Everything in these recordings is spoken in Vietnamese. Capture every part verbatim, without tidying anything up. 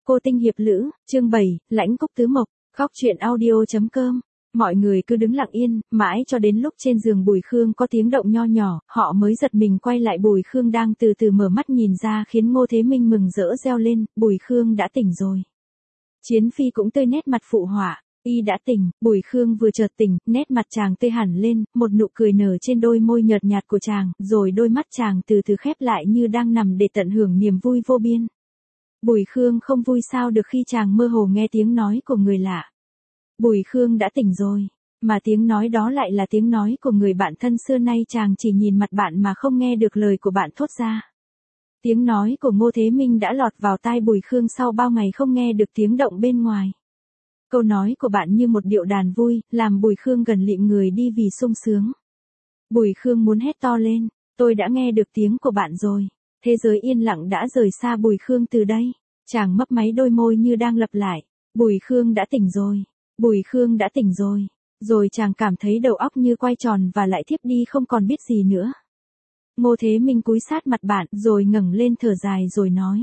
Cô tinh hiệp lữ, chương bảy, lãnh cúc tứ mộc, góc truyện audio.com. Mọi người cứ đứng lặng yên, mãi cho đến lúc trên giường Bùi Khương có tiếng động nho nhỏ, họ mới giật mình quay lại. Bùi Khương đang từ từ mở mắt nhìn ra khiến Ngô Thế Minh mừng rỡ reo lên, Bùi Khương đã tỉnh rồi. Chiến Phi cũng tươi nét mặt phụ họa, y đã tỉnh. Bùi Khương vừa chợt tỉnh, nét mặt chàng tươi hẳn lên, một nụ cười nở trên đôi môi nhợt nhạt của chàng, rồi đôi mắt chàng từ từ khép lại như đang nằm để tận hưởng niềm vui vô biên. Bùi Khương không vui sao được khi chàng mơ hồ nghe tiếng nói của người lạ. Bùi Khương đã tỉnh rồi, mà tiếng nói đó lại là tiếng nói của người bạn thân xưa nay chàng chỉ nhìn mặt bạn mà không nghe được lời của bạn thốt ra. Tiếng nói của Ngô Thế Minh đã lọt vào tai Bùi Khương sau bao ngày không nghe được tiếng động bên ngoài. Câu nói của bạn như một điệu đàn vui, làm Bùi Khương gần lịm người đi vì sung sướng. Bùi Khương muốn hét to lên, tôi đã nghe được tiếng của bạn rồi. Thế giới yên lặng đã rời xa Bùi Khương từ đây. Chàng mấp máy đôi môi như đang lặp lại, Bùi Khương đã tỉnh rồi, Bùi Khương đã tỉnh rồi. Rồi chàng cảm thấy đầu óc như quay tròn và lại thiếp đi không còn biết gì nữa. Ngô Thế Minh cúi sát mặt bạn rồi ngẩng lên thở dài rồi nói.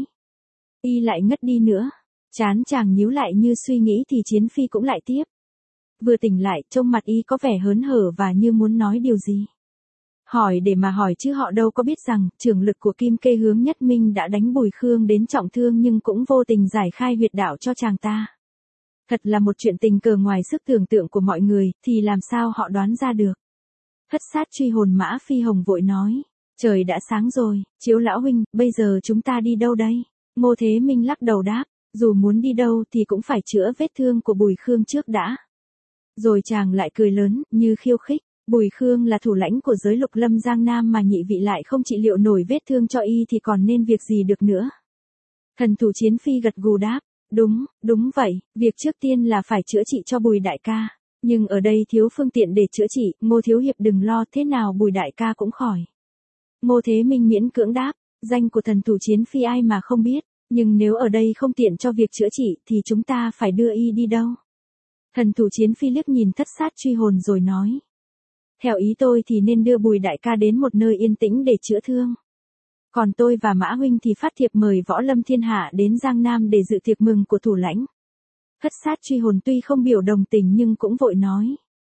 Y lại ngất đi nữa. Chán chàng nhíu lại như suy nghĩ thì Chiến Phi cũng lại tiếp. Vừa tỉnh lại trông mặt y có vẻ hớn hở và như muốn nói điều gì. Hỏi để mà hỏi chứ họ đâu có biết rằng trưởng lực của Kim Kê Hướng Nhất Minh đã đánh Bùi Khương đến trọng thương nhưng cũng vô tình giải khai huyệt đạo cho chàng ta. Thật là một chuyện tình cờ ngoài sức tưởng tượng của mọi người, thì làm sao họ đoán ra được. Thất sát truy hồn Mã Phi Hồng vội nói, trời đã sáng rồi, Chiếu lão huynh, bây giờ chúng ta đi đâu đây? Ngô Thế Minh lắc đầu đáp, dù muốn đi đâu thì cũng phải chữa vết thương của Bùi Khương trước đã. Rồi chàng lại cười lớn, như khiêu khích. Bùi Khương là thủ lãnh của giới Lục Lâm Giang Nam mà nhị vị lại không trị liệu nổi vết thương cho y thì còn nên việc gì được nữa. Thần thủ Chiến Phi gật gù đáp, đúng, đúng vậy, việc trước tiên là phải chữa trị cho Bùi đại ca. Nhưng ở đây thiếu phương tiện để chữa trị, Ngô thiếu hiệp đừng lo, thế nào Bùi đại ca cũng khỏi. Ngô Thế Minh miễn cưỡng đáp, danh của thần thủ Chiến Phi ai mà không biết, nhưng nếu ở đây không tiện cho việc chữa trị thì chúng ta phải đưa y đi đâu? Thần thủ Chiến Phi liếc nhìn thất sát truy hồn rồi nói. Theo ý tôi thì nên đưa Bùi đại ca đến một nơi yên tĩnh để chữa thương. Còn tôi và Mã huynh thì phát thiệp mời võ lâm thiên hạ đến Giang Nam để dự tiệc mừng của thủ lãnh. Thất sát truy hồn tuy không biểu đồng tình nhưng cũng vội nói.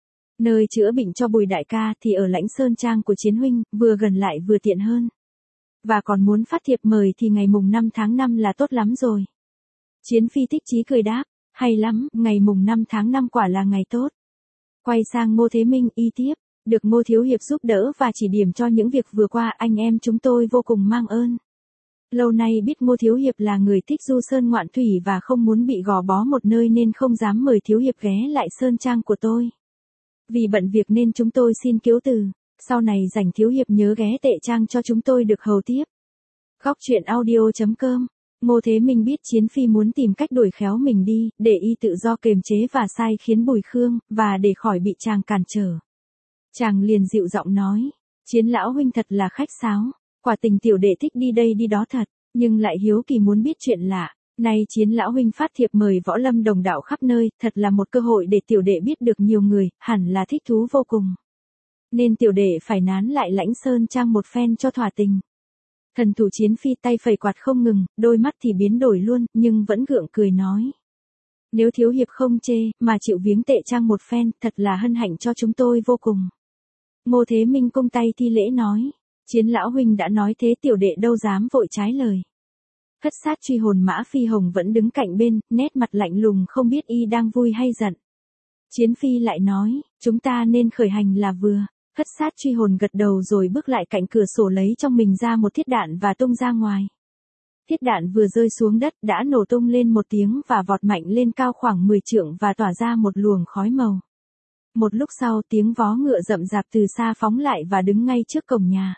Nơi chữa bệnh cho Bùi đại ca thì ở Lãnh Sơn Trang của Chiến huynh, vừa gần lại vừa tiện hơn. Và còn muốn phát thiệp mời thì ngày mùng năm tháng năm là tốt lắm rồi. Chiến Phi thích chí cười đáp, hay lắm, ngày mùng năm tháng năm quả là ngày tốt. Quay sang Ngô Thế Minh y tiếp. Được Ngô thiếu hiệp giúp đỡ và chỉ điểm cho những việc vừa qua anh em chúng tôi vô cùng mang ơn. Lâu nay biết Ngô thiếu hiệp là người thích du sơn ngoạn thủy và không muốn bị gò bó một nơi nên không dám mời thiếu hiệp ghé lại sơn trang của tôi. Vì bận việc nên chúng tôi xin kiếu từ, sau này rảnh thiếu hiệp nhớ ghé tệ trang cho chúng tôi được hầu tiếp. Góc truyện audio.com. Ngô Thế Minh biết Chiến Phi muốn tìm cách đuổi khéo mình đi, để y tự do kiềm chế và sai khiến Bùi Khương, và để khỏi bị chàng cản trở. Chàng liền dịu giọng nói, Chiến lão huynh thật là khách sáo, quả tình tiểu đệ thích đi đây đi đó thật, nhưng lại hiếu kỳ muốn biết chuyện lạ. Nay Chiến lão huynh phát thiệp mời võ lâm đồng đạo khắp nơi, thật là một cơ hội để tiểu đệ biết được nhiều người, hẳn là thích thú vô cùng. Nên tiểu đệ phải nán lại Lãnh Sơn Trang một phen cho thỏa tình. Thần thủ Chiến Phi tay phẩy quạt không ngừng, đôi mắt thì biến đổi luôn, nhưng vẫn gượng cười nói. Nếu thiếu hiệp không chê, mà chịu viếng tệ trang một phen, thật là hân hạnh cho chúng tôi vô cùng. Ngô Thế Minh cung tay thi lễ nói, Chiến lão huynh đã nói thế tiểu đệ đâu dám vội trái lời. Thất sát truy hồn Mã Phi Hồng vẫn đứng cạnh bên, nét mặt lạnh lùng không biết y đang vui hay giận. Chiến Phi lại nói, chúng ta nên khởi hành là vừa. Thất sát truy hồn gật đầu rồi bước lại cạnh cửa sổ lấy trong mình ra một thiết đạn và tung ra ngoài. Thiết đạn vừa rơi xuống đất đã nổ tung lên một tiếng và vọt mạnh lên cao khoảng mười trượng và tỏa ra một luồng khói màu. Một lúc sau tiếng vó ngựa rậm rạp từ xa phóng lại và đứng ngay trước cổng nhà.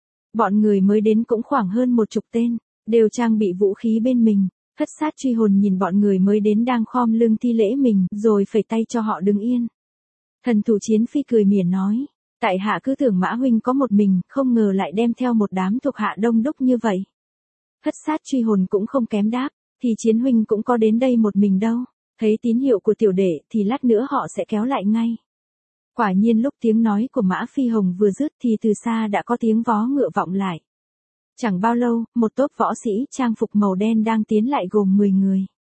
Bọn người mới đến cũng khoảng hơn một chục tên, đều trang bị vũ khí bên mình. Thất sát truy hồn nhìn bọn người mới đến đang khom lưng thi lễ mình rồi phẩy tay cho họ đứng yên. Thần thủ Chiến Phi cười mỉa nói, tại hạ cứ tưởng Mã huynh có một mình, không ngờ lại đem theo một đám thuộc hạ đông đúc như vậy. Thất sát truy hồn cũng không kém đáp, thì Chiến huynh cũng có đến đây một mình đâu, thấy tín hiệu của tiểu đệ thì lát nữa họ sẽ kéo lại ngay. Quả nhiên lúc tiếng nói của Mã Phi Hồng vừa dứt thì từ xa đã có tiếng vó ngựa vọng lại. Chẳng bao lâu, một tốp võ sĩ trang phục màu đen đang tiến lại gồm mười người.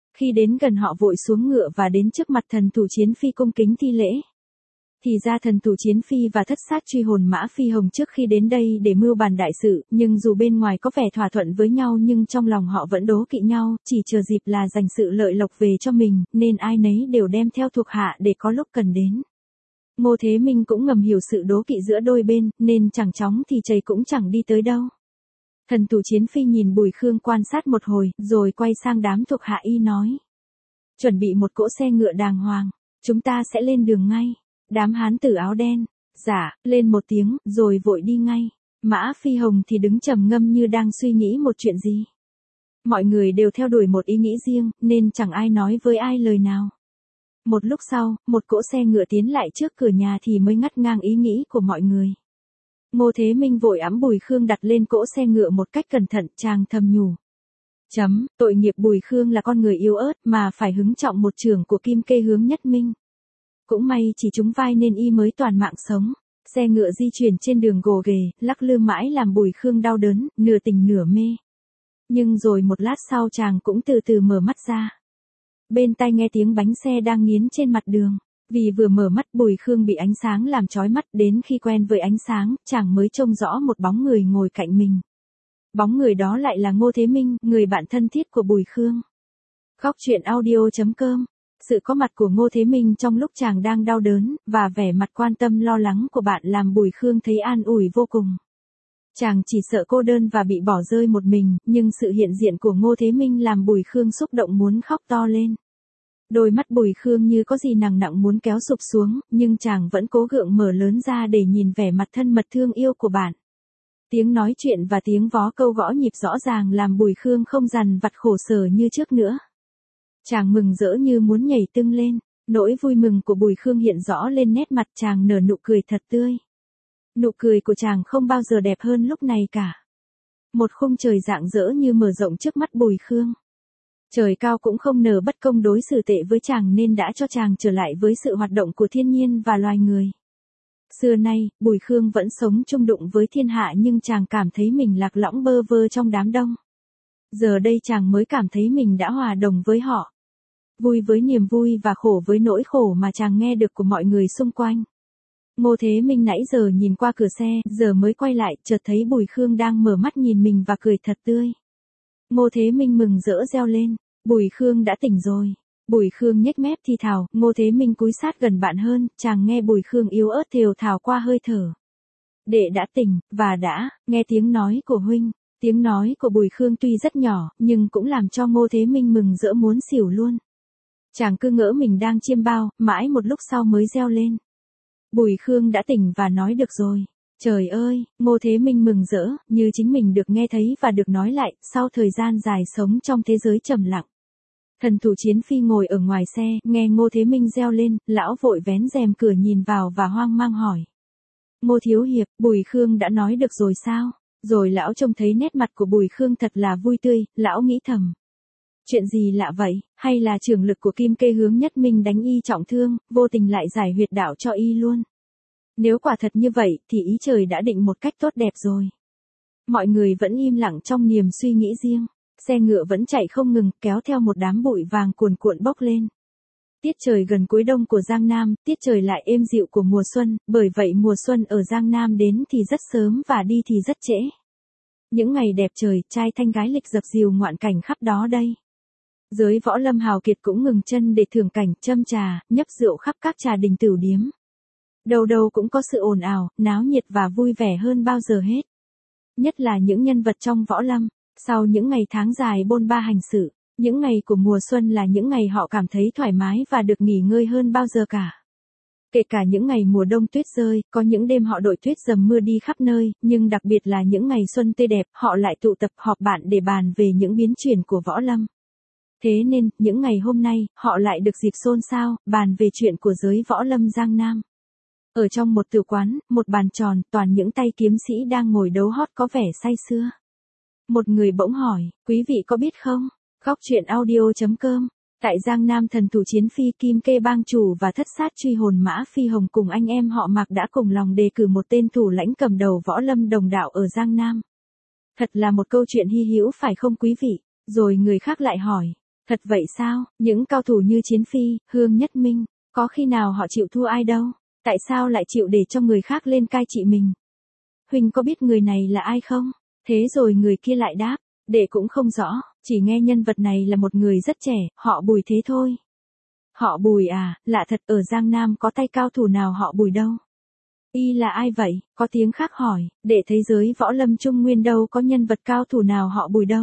Khi đến gần họ vội xuống ngựa và đến trước mặt thần thủ chiến phi cung kính thi lễ. Thì ra thần thủ chiến phi và thất sát truy hồn mã phi hồng trước khi đến đây để mưu bàn đại sự, nhưng dù bên ngoài có vẻ thỏa thuận với nhau nhưng trong lòng họ vẫn đố kỵ nhau, chỉ chờ dịp là dành sự lợi lộc về cho mình, nên ai nấy đều đem theo thuộc hạ để có lúc cần đến. Ngô Thế Minh cũng ngầm hiểu sự đố kỵ giữa đôi bên, nên chẳng chóng thì chầy cũng chẳng đi tới đâu. Thần thủ chiến phi nhìn Bùi Khương quan sát một hồi, rồi quay sang đám thuộc hạ y nói. Chuẩn bị một cỗ xe ngựa đàng hoàng, chúng ta sẽ lên đường ngay. Đám hán tử áo đen, dạ, lên một tiếng, rồi vội đi ngay. Mã Phi Hồng thì đứng trầm ngâm như đang suy nghĩ một chuyện gì. Mọi người đều theo đuổi một ý nghĩ riêng, nên chẳng ai nói với ai lời nào. Một lúc sau, một cỗ xe ngựa tiến lại trước cửa nhà thì mới ngắt ngang ý nghĩ của mọi người. Ngô Thế Minh vội ẵm Bùi Khương đặt lên cỗ xe ngựa một cách cẩn thận, chàng thầm nhủ. Chấm, tội nghiệp Bùi Khương là con người yếu ớt mà phải hứng trọng một chưởng của Kim Kê Hướng Nhất Minh. Cũng may chỉ trúng vai nên y mới toàn mạng sống. Xe ngựa di chuyển trên đường gồ ghề, lắc lư mãi làm Bùi Khương đau đớn, nửa tỉnh nửa mê. Nhưng rồi một lát sau chàng cũng từ từ mở mắt ra. Bên tai nghe tiếng bánh xe đang nghiến trên mặt đường. Vì vừa mở mắt Bùi Khương bị ánh sáng làm chói mắt, đến khi quen với ánh sáng, chàng mới trông rõ một bóng người ngồi cạnh mình. Bóng người đó lại là Ngô Thế Minh, người bạn thân thiết của Bùi Khương. Khóc chuyện audio chấm com. Sự có mặt của Ngô Thế Minh trong lúc chàng đang đau đớn, và vẻ mặt quan tâm lo lắng của bạn làm Bùi Khương thấy an ủi vô cùng. Chàng chỉ sợ cô đơn và bị bỏ rơi một mình, nhưng sự hiện diện của Ngô Thế Minh làm Bùi Khương xúc động muốn khóc to lên. Đôi mắt Bùi Khương như có gì nặng nặng muốn kéo sụp xuống, nhưng chàng vẫn cố gượng mở lớn ra để nhìn vẻ mặt thân mật thương yêu của bạn. Tiếng nói chuyện và tiếng vó câu gõ nhịp rõ ràng làm Bùi Khương không dằn vặt khổ sở như trước nữa. Chàng mừng rỡ như muốn nhảy tưng lên, nỗi vui mừng của Bùi Khương hiện rõ lên nét mặt chàng, nở nụ cười thật tươi. Nụ cười của chàng không bao giờ đẹp hơn lúc này cả. Một khung trời rạng rỡ như mở rộng trước mắt Bùi Khương. Trời cao cũng không nỡ bất công đối xử tệ với chàng nên đã cho chàng trở lại với sự hoạt động của thiên nhiên và loài người. Xưa nay, Bùi Khương vẫn sống chung đụng với thiên hạ nhưng chàng cảm thấy mình lạc lõng bơ vơ trong đám đông. Giờ đây chàng mới cảm thấy mình đã hòa đồng với họ. Vui với niềm vui và khổ với nỗi khổ mà chàng nghe được của mọi người xung quanh. Ngô Thế Minh nãy giờ nhìn qua cửa xe, giờ mới quay lại, chợt thấy Bùi Khương đang mở mắt nhìn mình và cười thật tươi. Ngô Thế Minh mừng rỡ reo lên, Bùi Khương đã tỉnh rồi. Bùi Khương nhếch mép thì thào, Ngô Thế Minh cúi sát gần bạn hơn, chàng nghe Bùi Khương yếu ớt thều thào qua hơi thở. Đệ đã tỉnh, và đã, nghe tiếng nói của huynh. Tiếng nói của Bùi Khương tuy rất nhỏ, nhưng cũng làm cho Ngô Thế Minh mừng rỡ muốn xỉu luôn. Chàng cứ ngỡ mình đang chiêm bao, mãi một lúc sau mới reo lên. Bùi Khương đã tỉnh và nói được rồi. Trời ơi, Ngô Thế Minh mừng rỡ, như chính mình được nghe thấy và được nói lại, sau thời gian dài sống trong thế giới trầm lặng. Thần thủ chiến phi ngồi ở ngoài xe, nghe Ngô Thế Minh reo lên, lão vội vén rèm cửa nhìn vào và hoang mang hỏi. Ngô thiếu hiệp, Bùi Khương đã nói được rồi sao? Rồi lão trông thấy nét mặt của Bùi Khương thật là vui tươi, lão nghĩ thầm. Chuyện gì lạ vậy, hay là trưởng lực của Kim Kê Hướng Nhất Minh đánh y trọng thương, vô tình lại giải huyệt đạo cho y luôn. Nếu quả thật như vậy, thì ý trời đã định một cách tốt đẹp rồi. Mọi người vẫn im lặng trong niềm suy nghĩ riêng, xe ngựa vẫn chạy không ngừng, kéo theo một đám bụi vàng cuồn cuộn bốc lên. Tiết trời gần cuối đông của Giang Nam, tiết trời lại êm dịu của mùa xuân, bởi vậy mùa xuân ở Giang Nam đến thì rất sớm và đi thì rất trễ. Những ngày đẹp trời, trai thanh gái lịch dập dìu ngoạn cảnh khắp đó đây. Giới võ lâm hào kiệt cũng ngừng chân để thưởng cảnh, châm trà, nhấp rượu khắp các trà đình tửu điếm. Đâu đâu cũng có sự ồn ào, náo nhiệt và vui vẻ hơn bao giờ hết. Nhất là những nhân vật trong võ lâm, sau những ngày tháng dài bôn ba hành sự, những ngày của mùa xuân là những ngày họ cảm thấy thoải mái và được nghỉ ngơi hơn bao giờ cả. Kể cả những ngày mùa đông tuyết rơi, có những đêm họ đội tuyết dầm mưa đi khắp nơi, nhưng đặc biệt là những ngày xuân tươi đẹp, họ lại tụ tập họp bạn để bàn về những biến chuyển của võ lâm. Thế nên, những ngày hôm nay, họ lại được dịp xôn xao, bàn về chuyện của giới võ lâm Giang Nam. Ở trong một tử quán, một bàn tròn, toàn những tay kiếm sĩ đang ngồi đấu hót có vẻ say sưa. Một người bỗng hỏi, quý vị có biết không? Khóc chuyện audio chấm com. Tại Giang Nam, thần thủ chiến phi Kim Kê bang chủ và thất sát truy hồn mã Phi Hồng cùng anh em họ Mạc đã cùng lòng đề cử một tên thủ lãnh cầm đầu võ lâm đồng đạo ở Giang Nam. Thật là một câu chuyện hy hữu phải không quý vị? Rồi người khác lại hỏi, Thật vậy sao, những cao thủ như Chiến Phi, Hương Nhất Minh, có khi nào họ chịu thua ai đâu, tại sao lại chịu để cho người khác lên cai trị mình? Huynh có biết người này là ai không? Thế rồi người kia lại đáp, đệ cũng không rõ, chỉ nghe nhân vật này là một người rất trẻ, họ Bùi thế thôi. Họ Bùi à, lạ thật, ở Giang Nam có tay cao thủ nào họ Bùi đâu. Y là ai vậy? Có tiếng khác hỏi, đệ thấy giới võ lâm Trung Nguyên đâu có nhân vật cao thủ nào họ Bùi đâu.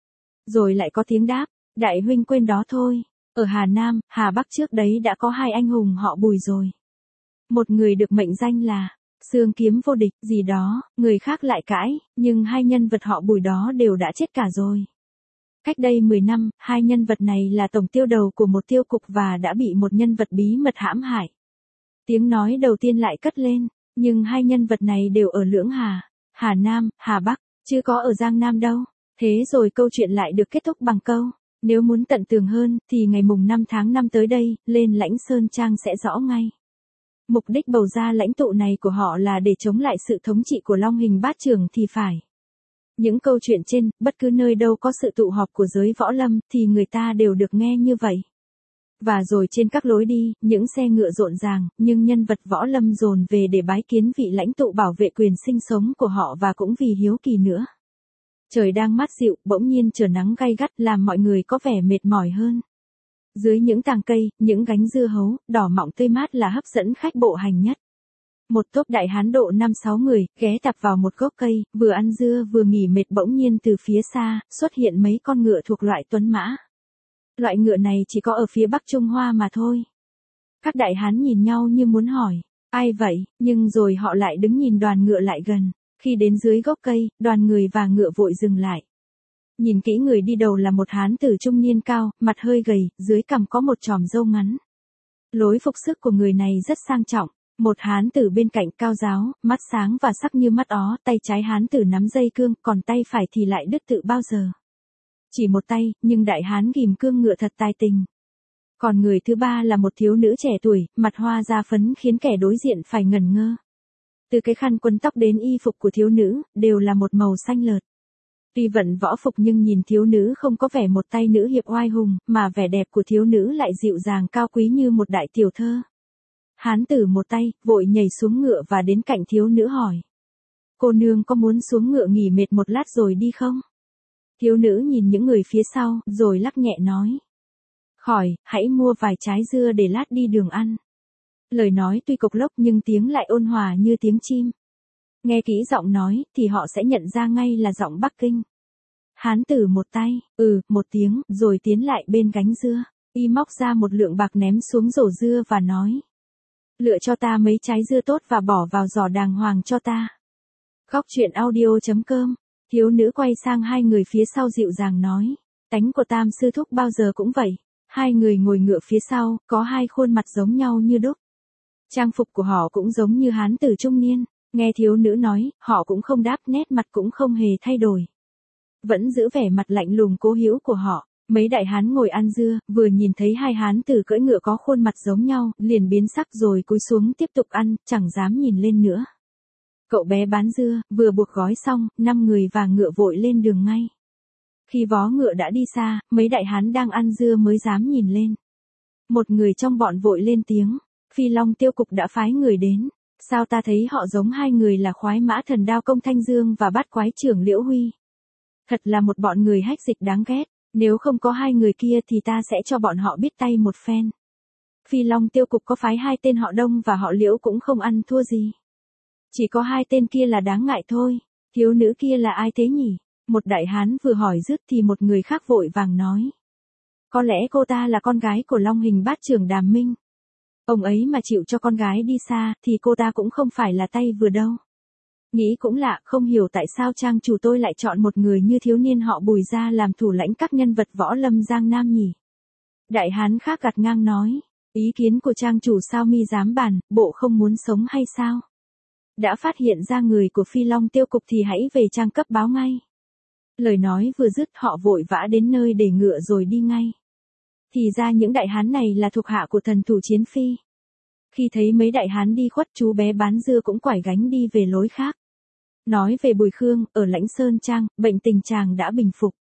Rồi lại có tiếng đáp, đại huynh quên đó thôi, ở Hà Nam, Hà Bắc trước đấy đã có hai anh hùng họ Bùi rồi. Một người được mệnh danh là Xương Kiếm Vô Địch gì đó, người khác lại cãi, nhưng hai nhân vật họ Bùi đó đều đã chết cả rồi. Cách đây mười năm, hai nhân vật này là tổng tiêu đầu của một tiêu cục và đã bị một nhân vật bí mật hãm hại. Tiếng nói đầu tiên lại cất lên, nhưng hai nhân vật này đều ở Lưỡng Hà, Hà Nam, Hà Bắc, chứ có ở Giang Nam đâu. Thế rồi câu chuyện lại được kết thúc bằng câu, nếu muốn tận tường hơn, thì ngày mùng năm tháng năm tới đây, lên Lãnh Sơn Trang sẽ rõ ngay. Mục đích bầu ra lãnh tụ này của họ là để chống lại sự thống trị của Long Hình Bát Trưởng thì phải. Những câu chuyện trên, bất cứ nơi đâu có sự tụ họp của giới võ lâm, thì người ta đều được nghe như vậy. Và rồi trên các lối đi, những xe ngựa rộn ràng, nhưng nhân vật võ lâm dồn về để bái kiến vị lãnh tụ bảo vệ quyền sinh sống của họ và cũng vì hiếu kỳ nữa. Trời đang mát dịu, bỗng nhiên trở nắng gay gắt làm mọi người có vẻ mệt mỏi hơn. Dưới những tàng cây, những gánh dưa hấu, đỏ mọng tươi mát là hấp dẫn khách bộ hành nhất. Một tốp đại hán độ năm sáu người, ghé tạp vào một gốc cây, vừa ăn dưa vừa nghỉ mệt, bỗng nhiên từ phía xa, xuất hiện mấy con ngựa thuộc loại tuấn mã. Loại ngựa này chỉ có ở phía Bắc Trung Hoa mà thôi. Các đại hán nhìn nhau như muốn hỏi, ai vậy, nhưng rồi họ lại đứng nhìn đoàn ngựa lại gần. Khi đến dưới gốc cây, đoàn người và ngựa vội dừng lại. Nhìn kỹ, người đi đầu là một hán tử trung niên cao, mặt hơi gầy, dưới cằm có một chòm râu ngắn. Lối phục sức của người này rất sang trọng. Một hán tử bên cạnh cao ráo, mắt sáng và sắc như mắt ó, tay trái hán tử nắm dây cương, còn tay phải thì lại đứt tự bao giờ. Chỉ một tay, nhưng đại hán ghìm cương ngựa thật tài tình. Còn người thứ ba là một thiếu nữ trẻ tuổi, mặt hoa da phấn khiến kẻ đối diện phải ngẩn ngơ. Từ cái khăn quấn tóc đến y phục của thiếu nữ, đều là một màu xanh lợt. Tuy vận võ phục nhưng nhìn thiếu nữ không có vẻ một tay nữ hiệp oai hùng, mà vẻ đẹp của thiếu nữ lại dịu dàng cao quý như một đại tiểu thơ. Hán tử một tay, vội nhảy xuống ngựa và đến cạnh thiếu nữ hỏi. Cô nương có muốn xuống ngựa nghỉ mệt một lát rồi đi không? Thiếu nữ nhìn những người phía sau, rồi lắc nhẹ nói. Khỏi, hãy mua vài trái dưa để lát đi đường ăn. Lời nói tuy cộc lốc nhưng tiếng lại ôn hòa như tiếng chim. Nghe kỹ giọng nói, thì họ sẽ nhận ra ngay là giọng Bắc Kinh. Hán tử một tay, ừ, một tiếng, rồi tiến lại bên gánh dưa. Y móc ra một lượng bạc ném xuống rổ dưa và nói. Lựa cho ta mấy trái dưa tốt và bỏ vào giỏ đàng hoàng cho ta. Góc truyện audio chấm com. Thiếu nữ quay sang hai người phía sau dịu dàng nói. Tánh của Tam sư thúc bao giờ cũng vậy. Hai người ngồi ngựa phía sau, có hai khuôn mặt giống nhau như đúc. Trang phục của họ cũng giống như hán tử trung niên. Nghe thiếu nữ nói, họ cũng không đáp, nét mặt cũng không hề thay đổi. Vẫn giữ vẻ mặt lạnh lùng cố hữu của họ. Mấy đại hán ngồi ăn dưa, vừa nhìn thấy hai hán tử cưỡi ngựa có khuôn mặt giống nhau, liền biến sắc rồi cúi xuống tiếp tục ăn, chẳng dám nhìn lên nữa. Cậu bé bán dưa, vừa buộc gói xong, năm người và ngựa vội lên đường ngay. Khi vó ngựa đã đi xa, mấy đại hán đang ăn dưa mới dám nhìn lên. Một người trong bọn vội lên tiếng, Phi Long tiêu cục đã phái người đến. Sao ta thấy họ giống hai người là khoái mã thần đao công Thanh Dương và bát quái trưởng Liễu Huy. Thật là một bọn người hách dịch đáng ghét. Nếu không có hai người kia thì ta sẽ cho bọn họ biết tay một phen. Phi Long tiêu cục có phái hai tên họ Đông và họ Liễu cũng không ăn thua gì. Chỉ có hai tên kia là đáng ngại thôi. Thiếu nữ kia là ai thế nhỉ? Một đại hán vừa hỏi dứt thì một người khác vội vàng nói. Có lẽ cô ta là con gái của Long Hình Bát Trưởng Đàm Minh. Ông ấy mà chịu cho con gái đi xa thì cô ta cũng không phải là tay vừa đâu. Nghĩ cũng lạ, không hiểu tại sao trang chủ tôi lại chọn một người như thiếu niên họ Bùi ra làm thủ lãnh các nhân vật võ lâm Giang Nam nhỉ. Đại hán khác gạt ngang nói, ý kiến của trang chủ sao mi dám bàn, bộ không muốn sống hay sao? Đã phát hiện ra người của Phi Long tiêu cục thì hãy về trang cấp báo ngay. Lời nói vừa dứt họ vội vã đến nơi để ngựa rồi đi ngay. Thì ra những đại hán này là thuộc hạ của thần thủ Chiến Phi. Khi thấy mấy đại hán đi khuất, chú bé bán dưa cũng quải gánh đi về lối khác. Nói về Bùi Khương, ở Lãnh Sơn Trang, bệnh tình chàng đã bình phục.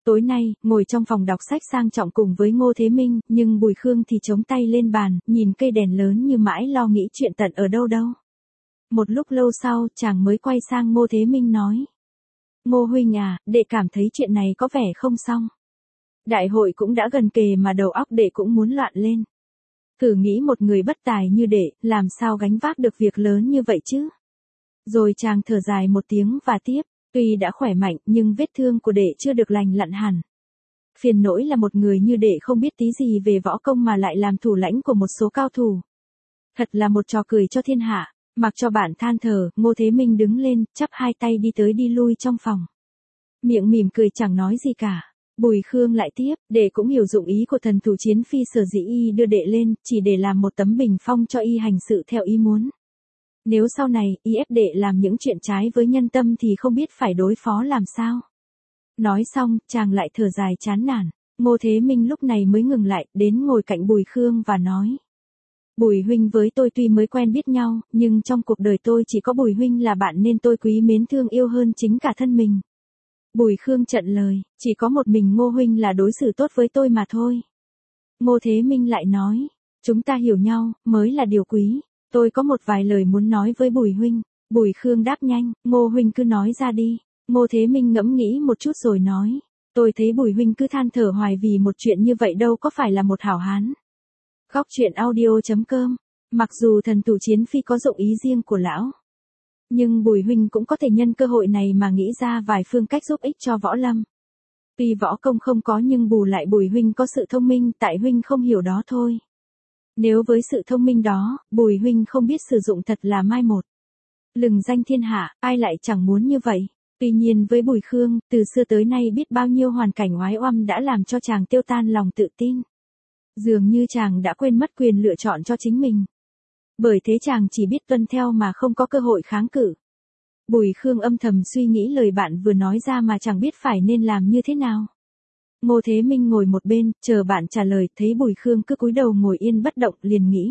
Tối nay, ngồi trong phòng đọc sách sang trọng cùng với Ngô Thế Minh, nhưng Bùi Khương thì chống tay lên bàn, nhìn cây đèn lớn như mãi lo nghĩ chuyện tận ở đâu đâu. Một lúc lâu sau, chàng mới quay sang Ngô Thế Minh nói. Ngô huynh à, đệ cảm thấy chuyện này có vẻ không xong. Đại hội cũng đã gần kề mà đầu óc đệ cũng muốn loạn lên. Thử nghĩ một người bất tài như đệ, làm sao gánh vác được việc lớn như vậy chứ? Rồi chàng thở dài một tiếng và tiếp, tuy đã khỏe mạnh nhưng vết thương của đệ chưa được lành lặn hẳn. Phiền nỗi là một người như đệ không biết tí gì về võ công mà lại làm thủ lãnh của một số cao thủ. Thật là một trò cười cho thiên hạ. Mặc cho bạn than thở, Ngô Thế Minh đứng lên, chắp hai tay đi tới đi lui trong phòng. Miệng mỉm cười chẳng nói gì cả. Bùi Khương lại tiếp, đệ cũng hiểu dụng ý của thần thủ chiến phi sở dĩ y đưa đệ lên, chỉ để làm một tấm bình phong cho y hành sự theo ý muốn. Nếu sau này, y ép đệ làm những chuyện trái với nhân tâm thì không biết phải đối phó làm sao. Nói xong, chàng lại thở dài chán nản. Ngô Thế Minh lúc này mới ngừng lại, đến ngồi cạnh Bùi Khương và nói. Bùi huynh với tôi tuy mới quen biết nhau, nhưng trong cuộc đời tôi chỉ có Bùi huynh là bạn nên tôi quý mến thương yêu hơn chính cả thân mình. Bùi Khương chặn lời, chỉ có một mình Ngô huynh là đối xử tốt với tôi mà thôi. Ngô Thế Minh lại nói, chúng ta hiểu nhau, mới là điều quý. Tôi có một vài lời muốn nói với Bùi huynh. Bùi Khương đáp nhanh, Ngô huynh cứ nói ra đi. Ngô Thế Minh ngẫm nghĩ một chút rồi nói, tôi thấy Bùi huynh cứ than thở hoài vì một chuyện như vậy đâu có phải là một hảo hán. Góc truyện audio chấm com. Mặc dù thần thủ chiến phi có dụng ý riêng của lão, nhưng Bùi huynh cũng có thể nhân cơ hội này mà nghĩ ra vài phương cách giúp ích cho võ lâm. Tuy võ công không có nhưng bù lại Bùi huynh có sự thông minh, tại huynh không hiểu đó thôi. Nếu với sự thông minh đó, Bùi huynh không biết sử dụng thật là mai một. Lừng danh thiên hạ, ai lại chẳng muốn như vậy. Tuy nhiên với Bùi Khương, từ xưa tới nay biết bao nhiêu hoàn cảnh oái oăm đã làm cho chàng tiêu tan lòng tự tin. Dường như chàng đã quên mất quyền lựa chọn cho chính mình. Bởi thế chàng chỉ biết tuân theo mà không có cơ hội kháng cự. Bùi Khương âm thầm suy nghĩ lời bạn vừa nói ra mà chẳng biết phải nên làm như thế nào. Ngô Thế Minh ngồi một bên, chờ bạn trả lời, thấy Bùi Khương cứ cúi đầu ngồi yên bất động, liền nghĩ.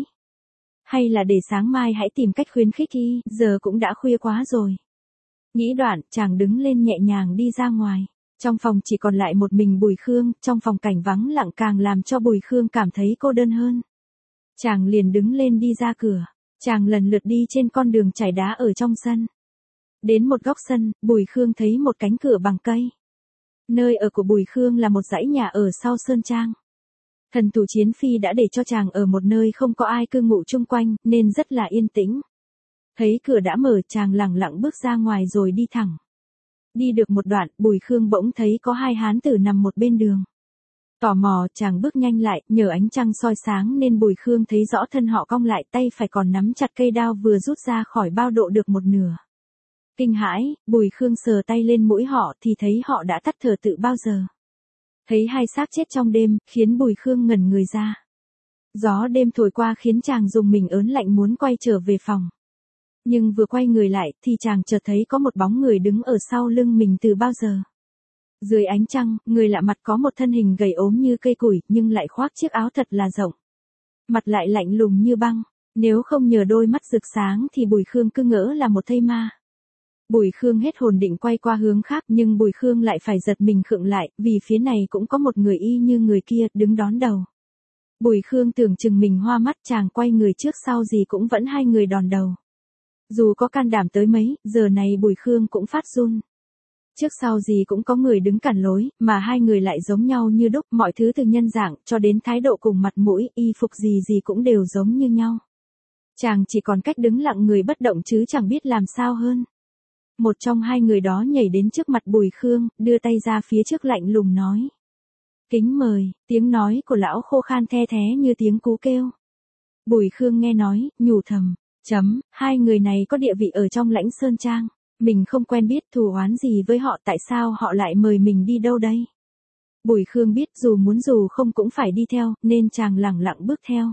Hay là để sáng mai hãy tìm cách khuyến khích y, giờ cũng đã khuya quá rồi. Nghĩ đoạn, chàng đứng lên nhẹ nhàng đi ra ngoài. Trong phòng chỉ còn lại một mình Bùi Khương, trong phòng cảnh vắng lặng càng làm cho Bùi Khương cảm thấy cô đơn hơn. Chàng liền đứng lên đi ra cửa. Chàng lần lượt đi trên con đường trải đá ở trong sân. Đến một góc sân, Bùi Khương thấy một cánh cửa bằng cây. Nơi ở của Bùi Khương là một dãy nhà ở sau sơn trang. Thần thủ chiến phi đã để cho chàng ở một nơi không có ai cư ngụ chung quanh, nên rất là yên tĩnh. Thấy cửa đã mở, chàng lẳng lặng bước ra ngoài rồi đi thẳng. Đi được một đoạn, Bùi Khương bỗng thấy có hai hán tử nằm một bên đường. Tò mò, chàng bước nhanh lại, nhờ ánh trăng soi sáng nên Bùi Khương thấy rõ thân họ cong lại, tay phải còn nắm chặt cây đao vừa rút ra khỏi bao độ được một nửa. Kinh hãi, Bùi Khương sờ tay lên mũi họ thì thấy họ đã tắt thở từ bao giờ. Thấy hai xác chết trong đêm, khiến Bùi Khương ngẩn người ra. Gió đêm thổi qua khiến chàng dùng mình ớn lạnh muốn quay trở về phòng. Nhưng vừa quay người lại thì chàng chợt thấy có một bóng người đứng ở sau lưng mình từ bao giờ. Dưới ánh trăng, người lạ mặt có một thân hình gầy ốm như cây củi nhưng lại khoác chiếc áo thật là rộng. Mặt lại lạnh lùng như băng, nếu không nhờ đôi mắt rực sáng thì Bùi Khương cứ ngỡ là một thây ma. Bùi Khương hết hồn định quay qua hướng khác nhưng Bùi Khương lại phải giật mình khựng lại vì phía này cũng có một người y như người kia đứng đón đầu. Bùi Khương tưởng chừng mình hoa mắt, chàng quay người trước sau gì cũng vẫn hai người đòn đầu. Dù có can đảm tới mấy, giờ này Bùi Khương cũng phát run. Trước sau gì cũng có người đứng cản lối, mà hai người lại giống nhau như đúc, mọi thứ từ nhân dạng cho đến thái độ cùng mặt mũi, y phục gì gì cũng đều giống như nhau. Chàng chỉ còn cách đứng lặng người bất động chứ chẳng biết làm sao hơn. Một trong hai người đó nhảy đến trước mặt Bùi Khương, đưa tay ra phía trước lạnh lùng nói. Kính mời, tiếng nói của lão khô khan the thé như tiếng cú kêu. Bùi Khương nghe nói, nhủ thầm, chấm, hai người này có địa vị ở trong Lãnh Sơn Trang. Mình không quen biết, thù oán gì với họ, tại sao họ lại mời mình đi đâu đây? Bùi Khương biết dù muốn dù không cũng phải đi theo, nên chàng lẳng lặng bước theo.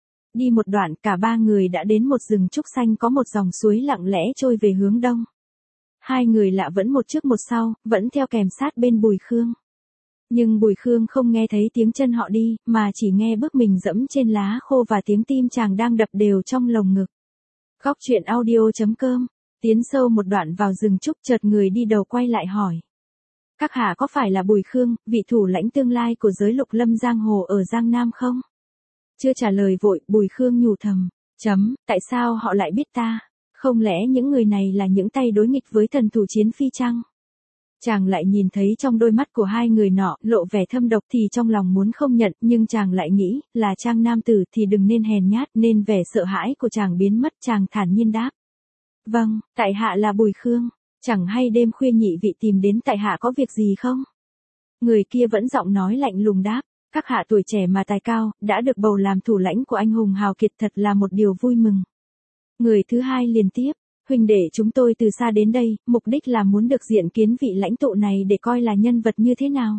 Đi một đoạn, cả ba người đã đến một rừng trúc xanh có một dòng suối lặng lẽ trôi về hướng đông. Hai người lạ vẫn một trước một sau, vẫn theo kèm sát bên Bùi Khương. Nhưng Bùi Khương không nghe thấy tiếng chân họ đi, mà chỉ nghe bước mình dẫm trên lá khô và tiếng tim chàng đang đập đều trong lồng ngực. Góc truyện audio chấm com. Tiến sâu một đoạn vào rừng trúc, chợt người đi đầu quay lại hỏi. Các hạ có phải là Bùi Khương, vị thủ lãnh tương lai của giới lục lâm giang hồ ở Giang Nam không? Chưa trả lời vội, Bùi Khương nhủ thầm, chấm, tại sao họ lại biết ta? Không lẽ những người này là những tay đối nghịch với thần thủ Chiến Phi chăng? Chàng lại nhìn thấy trong đôi mắt của hai người nọ lộ vẻ thâm độc thì trong lòng muốn không nhận, nhưng chàng lại nghĩ là Trang nam tử thì đừng nên hèn nhát, nên vẻ sợ hãi của chàng biến mất, chàng thản nhiên đáp. Vâng, tại hạ là Bùi Khương, chẳng hay đêm khuya nhị vị tìm đến tại hạ có việc gì không? Người kia vẫn giọng nói lạnh lùng đáp, các hạ tuổi trẻ mà tài cao, đã được bầu làm thủ lãnh của anh hùng hào kiệt thật là một điều vui mừng. Người thứ hai liền tiếp. Huynh đệ chúng tôi từ xa đến đây, mục đích là muốn được diện kiến vị lãnh tụ này để coi là nhân vật như thế nào.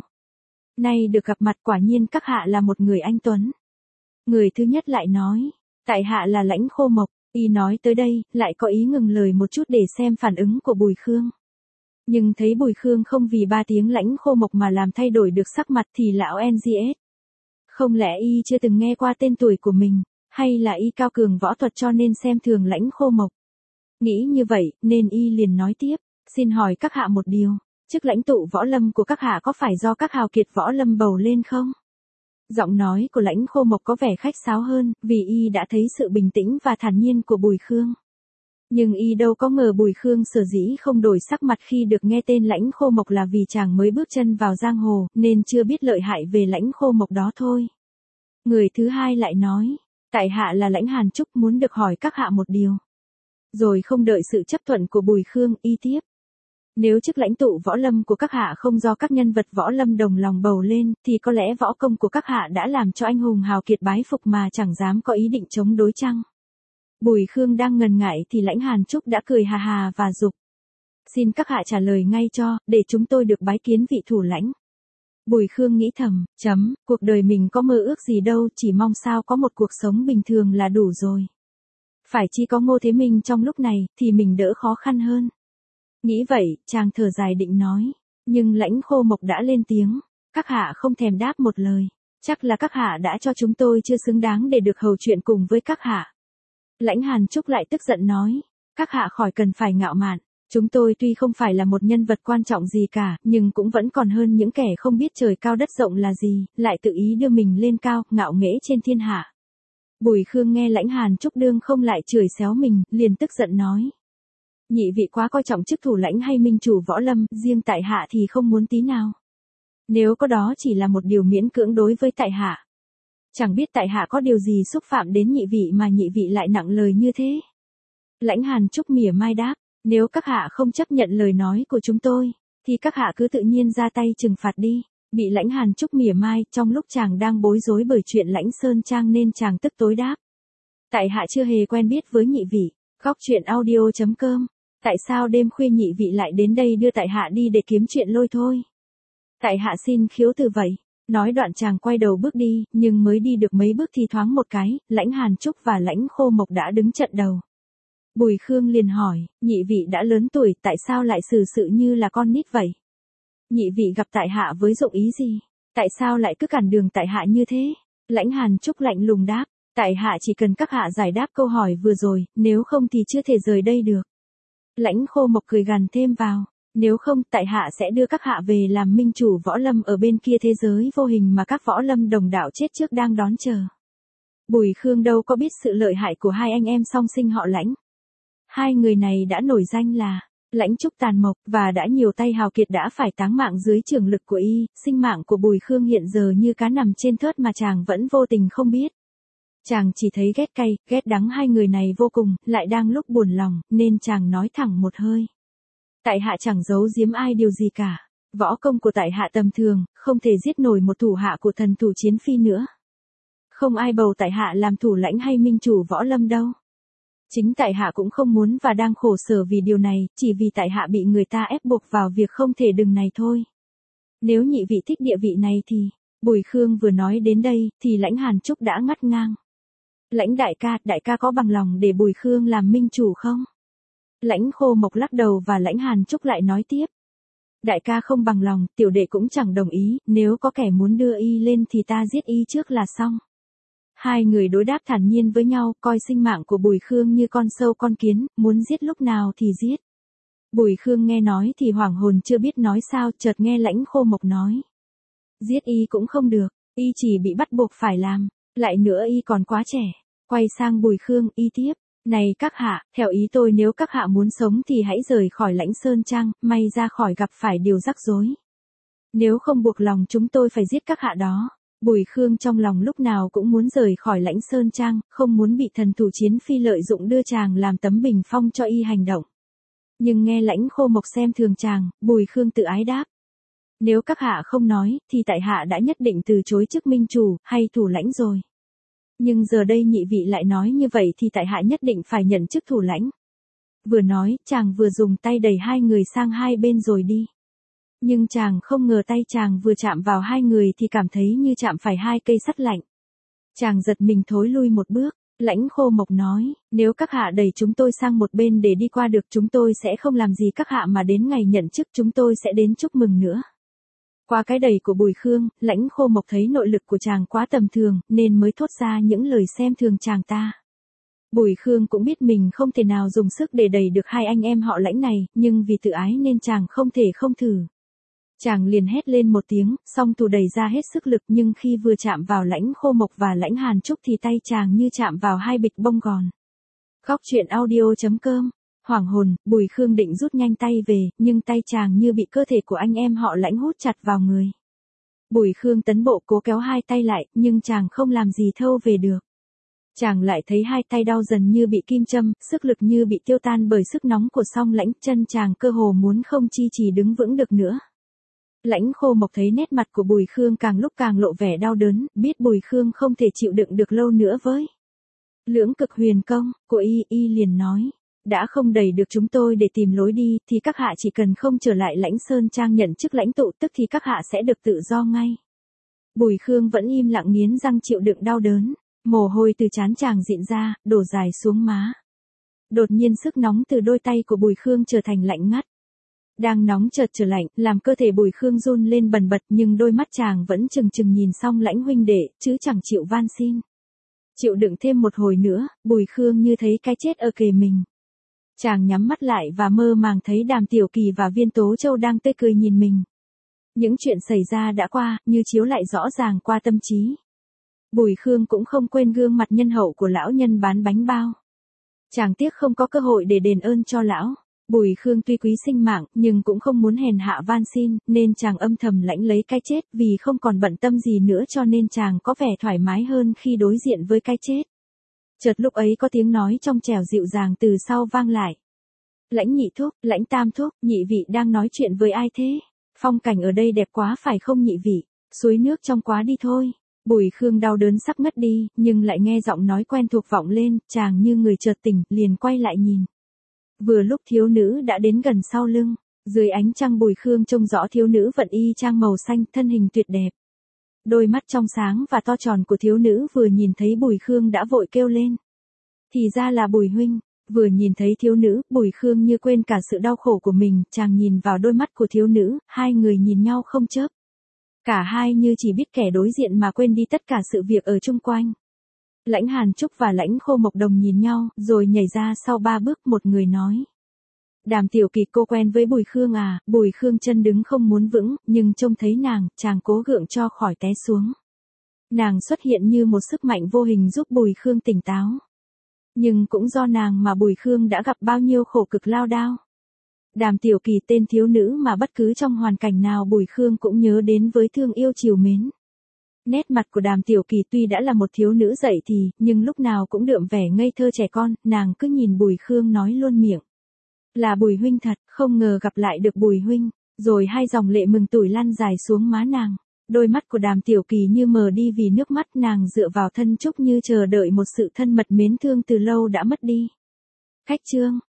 Nay được gặp mặt quả nhiên các hạ là một người anh tuấn. Người thứ nhất lại nói, tại hạ là Lãnh Khô Mộc, y nói tới đây, lại có ý ngừng lời một chút để xem phản ứng của Bùi Khương. Nhưng thấy Bùi Khương không vì ba tiếng Lãnh Khô Mộc mà làm thay đổi được sắc mặt thì lão en giê ét. Không lẽ y chưa từng nghe qua tên tuổi của mình, hay là y cao cường võ thuật cho nên xem thường Lãnh Khô Mộc? Nghĩ như vậy, nên y liền nói tiếp, xin hỏi các hạ một điều, chức lãnh tụ võ lâm của các hạ có phải do các hào kiệt võ lâm bầu lên không? Giọng nói của Lãnh Khô Mộc có vẻ khách sáo hơn, vì y đã thấy sự bình tĩnh và thản nhiên của Bùi Khương. Nhưng y đâu có ngờ Bùi Khương sở dĩ không đổi sắc mặt khi được nghe tên Lãnh Khô Mộc là vì chàng mới bước chân vào giang hồ, nên chưa biết lợi hại về Lãnh Khô Mộc đó thôi. Người thứ hai lại nói, tại hạ là Lãnh Hàn Trúc muốn được hỏi các hạ một điều. Rồi không đợi sự chấp thuận của Bùi Khương, y tiếp. Nếu chức lãnh tụ võ lâm của các hạ không do các nhân vật võ lâm đồng lòng bầu lên, thì có lẽ võ công của các hạ đã làm cho anh hùng hào kiệt bái phục mà chẳng dám có ý định chống đối chăng? Bùi Khương đang ngần ngại thì Lãnh Hàn Trúc đã cười hà hà và giục. Xin các hạ trả lời ngay cho, để chúng tôi được bái kiến vị thủ lãnh. Bùi Khương nghĩ thầm, chấm, cuộc đời mình có mơ ước gì đâu, chỉ mong sao có một cuộc sống bình thường là đủ rồi. Phải chi có Ngô Thế Minh trong lúc này, thì mình đỡ khó khăn hơn. Nghĩ vậy, chàng thở dài định nói. Nhưng Lãnh Khô Mộc đã lên tiếng. Các hạ không thèm đáp một lời. Chắc là các hạ đã cho chúng tôi chưa xứng đáng để được hầu chuyện cùng với các hạ. Lãnh Hàn Trúc lại tức giận nói. Các hạ khỏi cần phải ngạo mạn. Chúng tôi tuy không phải là một nhân vật quan trọng gì cả, nhưng cũng vẫn còn hơn những kẻ không biết trời cao đất rộng là gì, lại tự ý đưa mình lên cao, ngạo nghễ trên thiên hạ. Bùi Khương nghe Lãnh Hàn Trúc đương không lại chửi xéo mình, liền tức giận nói. Nhị vị quá coi trọng chức thủ lãnh hay minh chủ võ lâm, riêng tại hạ thì không muốn tí nào. Nếu có đó chỉ là một điều miễn cưỡng đối với tại hạ. Chẳng biết tại hạ có điều gì xúc phạm đến nhị vị mà nhị vị lại nặng lời như thế. Lãnh Hàn Trúc mỉa mai đáp, nếu các hạ không chấp nhận lời nói của chúng tôi, thì các hạ cứ tự nhiên ra tay trừng phạt đi. Bị Lãnh Hàn Trúc mỉa mai, trong lúc chàng đang bối rối bởi chuyện Lãnh Sơn Trang nên chàng tức tối đáp. Tại hạ chưa hề quen biết với nhị vị. Góc truyện audio chấm com. Tại sao đêm khuya nhị vị lại đến đây đưa tại hạ đi để kiếm chuyện lôi thôi? Tại hạ xin khiếu từ vậy. Nói đoạn chàng quay đầu bước đi, nhưng mới đi được mấy bước thì thoáng một cái, Lãnh Hàn Trúc và Lãnh Khô Mộc đã đứng trận đầu. Bùi Khương liền hỏi, nhị vị đã lớn tuổi, tại sao lại xử sự như là con nít vậy? Nhị vị gặp tại hạ với dụng ý gì? Tại sao lại cứ cản đường tại hạ như thế? Lãnh Hàn Trúc lạnh lùng đáp, tại hạ chỉ cần các hạ giải đáp câu hỏi vừa rồi, nếu không thì chưa thể rời đây được. Lãnh Khô Mộc cười gằn thêm vào, nếu không tại hạ sẽ đưa các hạ về làm minh chủ võ lâm ở bên kia thế giới vô hình mà các võ lâm đồng đạo chết trước đang đón chờ. Bùi Khương đâu có biết sự lợi hại của hai anh em song sinh họ Lãnh. Hai người này đã nổi danh là Lãnh Trúc Tàn Mộc, và đã nhiều tay hào kiệt đã phải táng mạng dưới trường lực của y, sinh mạng của Bùi Khương hiện giờ như cá nằm trên thớt mà chàng vẫn vô tình không biết. Chàng chỉ thấy ghét cay, ghét đắng hai người này vô cùng, lại đang lúc buồn lòng, nên chàng nói thẳng một hơi. Tại hạ chẳng giấu giếm ai điều gì cả. Võ công của tại hạ tầm thường, không thể giết nổi một thủ hạ của thần thủ Chiến Phi nữa. Không ai bầu tại hạ làm thủ lãnh hay minh chủ võ lâm đâu. Chính tại hạ cũng không muốn và đang khổ sở vì điều này, chỉ vì tại hạ bị người ta ép buộc vào việc không thể đừng này thôi. Nếu nhị vị thích địa vị này thì, Bùi Khương vừa nói đến đây, thì Lãnh Hàn Trúc đã ngắt ngang. Lãnh đại ca, đại ca có bằng lòng để Bùi Khương làm minh chủ không? Lãnh Khô Mộc lắc đầu và Lãnh Hàn Trúc lại nói tiếp. Đại ca không bằng lòng, tiểu đệ cũng chẳng đồng ý, nếu có kẻ muốn đưa y lên thì ta giết y trước là xong. Hai người đối đáp thản nhiên với nhau, coi sinh mạng của Bùi Khương như con sâu con kiến, muốn giết lúc nào thì giết. Bùi Khương nghe nói thì hoảng hồn chưa biết nói sao, chợt nghe Lãnh Khô Mộc nói. Giết y cũng không được, y chỉ bị bắt buộc phải làm, lại nữa y còn quá trẻ. Quay sang Bùi Khương, y tiếp. Này các hạ, theo ý tôi nếu các hạ muốn sống thì hãy rời khỏi Lãnh Sơn Trang, may ra khỏi gặp phải điều rắc rối. Nếu không buộc lòng chúng tôi phải giết các hạ đó. Bùi Khương trong lòng lúc nào cũng muốn rời khỏi Lãnh Sơn Trang, không muốn bị thần thủ Chiến Phi lợi dụng đưa chàng làm tấm bình phong cho y hành động. Nhưng nghe Lãnh Khô Mộc xem thường chàng, Bùi Khương tự ái đáp. Nếu các hạ không nói, thì tại hạ đã nhất định từ chối chức minh chủ, hay thủ lãnh rồi. Nhưng giờ đây nhị vị lại nói như vậy thì tại hạ nhất định phải nhận chức thủ lãnh. Vừa nói, chàng vừa dùng tay đẩy hai người sang hai bên rồi đi. Nhưng chàng không ngờ tay chàng vừa chạm vào hai người thì cảm thấy như chạm phải hai cây sắt lạnh. Chàng giật mình thối lui một bước. Lãnh Khô Mộc nói, nếu các hạ đẩy chúng tôi sang một bên để đi qua được chúng tôi sẽ không làm gì các hạ mà đến ngày nhận chức chúng tôi sẽ đến chúc mừng nữa. Qua cái đẩy của Bùi Khương, Lãnh Khô Mộc thấy nội lực của chàng quá tầm thường, nên mới thốt ra những lời xem thường chàng ta. Bùi Khương cũng biết mình không thể nào dùng sức để đẩy được hai anh em họ Lãnh này, nhưng vì tự ái nên chàng không thể không thử. Chàng liền hét lên một tiếng, song thủ đẩy ra hết sức lực nhưng khi vừa chạm vào Lãnh Khô Mộc và Lãnh Hàn Trúc thì tay chàng như chạm vào hai bịch bông gòn. Khóc chuyện audio chấm com. Hoảng hồn, Bùi Khương định rút nhanh tay về, nhưng tay chàng như bị cơ thể của anh em họ Lãnh hút chặt vào người. Bùi Khương tấn bộ cố kéo hai tay lại, nhưng chàng không làm gì thâu về được. Chàng lại thấy hai tay đau dần như bị kim châm, sức lực như bị tiêu tan bởi sức nóng của song Lãnh, chân chàng cơ hồ muốn không chi trì đứng vững được nữa. Lãnh Khô Mộc thấy nét mặt của Bùi Khương càng lúc càng lộ vẻ đau đớn, biết Bùi Khương không thể chịu đựng được lâu nữa với Lưỡng Cực Huyền Công của y, y liền nói. Đã không đẩy được chúng tôi để tìm lối đi, thì các hạ chỉ cần không trở lại Lãnh Sơn Trang nhận chức lãnh tụ tức thì các hạ sẽ được tự do ngay. Bùi Khương vẫn im lặng nghiến răng chịu đựng đau đớn, mồ hôi từ trán chàng dịn ra, đổ dài xuống má. Đột nhiên sức nóng từ đôi tay của Bùi Khương trở thành lạnh ngắt. Đang nóng chợt trở lạnh, làm cơ thể Bùi Khương run lên bần bật nhưng đôi mắt chàng vẫn chừng chừng nhìn xong Lãnh huynh đệ, chứ chẳng chịu van xin. Chịu đựng thêm một hồi nữa, Bùi Khương như thấy cái chết ở kề mình. Chàng nhắm mắt lại và mơ màng thấy Đàm Tiểu Kỳ và Viên Tố Châu đang tươi cười nhìn mình. Những chuyện xảy ra đã qua, như chiếu lại rõ ràng qua tâm trí. Bùi Khương cũng không quên gương mặt nhân hậu của lão nhân bán bánh bao. Chàng tiếc không có cơ hội để đền ơn cho lão. Bùi Khương tuy quý sinh mạng, nhưng cũng không muốn hèn hạ van xin, nên chàng âm thầm lãnh lấy cái chết, vì không còn bận tâm gì nữa cho nên chàng có vẻ thoải mái hơn khi đối diện với cái chết. Chợt lúc ấy có tiếng nói trong trẻo dịu dàng từ sau vang lại. Lãnh nhị thúc, Lãnh tam thúc, nhị vị đang nói chuyện với ai thế? Phong cảnh ở đây đẹp quá phải không nhị vị? Suối nước trong quá đi thôi. Bùi Khương đau đớn sắp ngất đi, nhưng lại nghe giọng nói quen thuộc vọng lên, chàng như người chợt tỉnh, liền quay lại nhìn. Vừa lúc thiếu nữ đã đến gần sau lưng, dưới ánh trăng Bùi Khương trông rõ thiếu nữ vận y trang màu xanh, thân hình tuyệt đẹp. Đôi mắt trong sáng và to tròn của thiếu nữ vừa nhìn thấy Bùi Khương đã vội kêu lên. Thì ra là Bùi huynh. Vừa nhìn thấy thiếu nữ, Bùi Khương như quên cả sự đau khổ của mình, chàng nhìn vào đôi mắt của thiếu nữ, hai người nhìn nhau không chớp. Cả hai như chỉ biết kẻ đối diện mà quên đi tất cả sự việc ở chung quanh. Lãnh Hàn Trúc và Lãnh Khô Mộc đồng nhìn nhau, rồi nhảy ra sau ba bước một người nói. Đàm Tiểu Kỳ cô quen với Bùi Khương à? Bùi Khương chân đứng không muốn vững, nhưng trông thấy nàng, chàng cố gượng cho khỏi té xuống. Nàng xuất hiện như một sức mạnh vô hình giúp Bùi Khương tỉnh táo. Nhưng cũng do nàng mà Bùi Khương đã gặp bao nhiêu khổ cực lao đao. Đàm Tiểu Kỳ tên thiếu nữ mà bất cứ trong hoàn cảnh nào Bùi Khương cũng nhớ đến với thương yêu trìu mến. Nét mặt của Đàm Tiểu Kỳ tuy đã là một thiếu nữ dậy thì, nhưng lúc nào cũng đượm vẻ ngây thơ trẻ con, nàng cứ nhìn Bùi Khương nói luôn miệng. Là Bùi huynh thật, không ngờ gặp lại được Bùi huynh, rồi hai dòng lệ mừng tủi lăn dài xuống má nàng. Đôi mắt của Đàm Tiểu Kỳ như mờ đi vì nước mắt, nàng dựa vào thân Trúc như chờ đợi một sự thân mật mến thương từ lâu đã mất đi. Khách trương.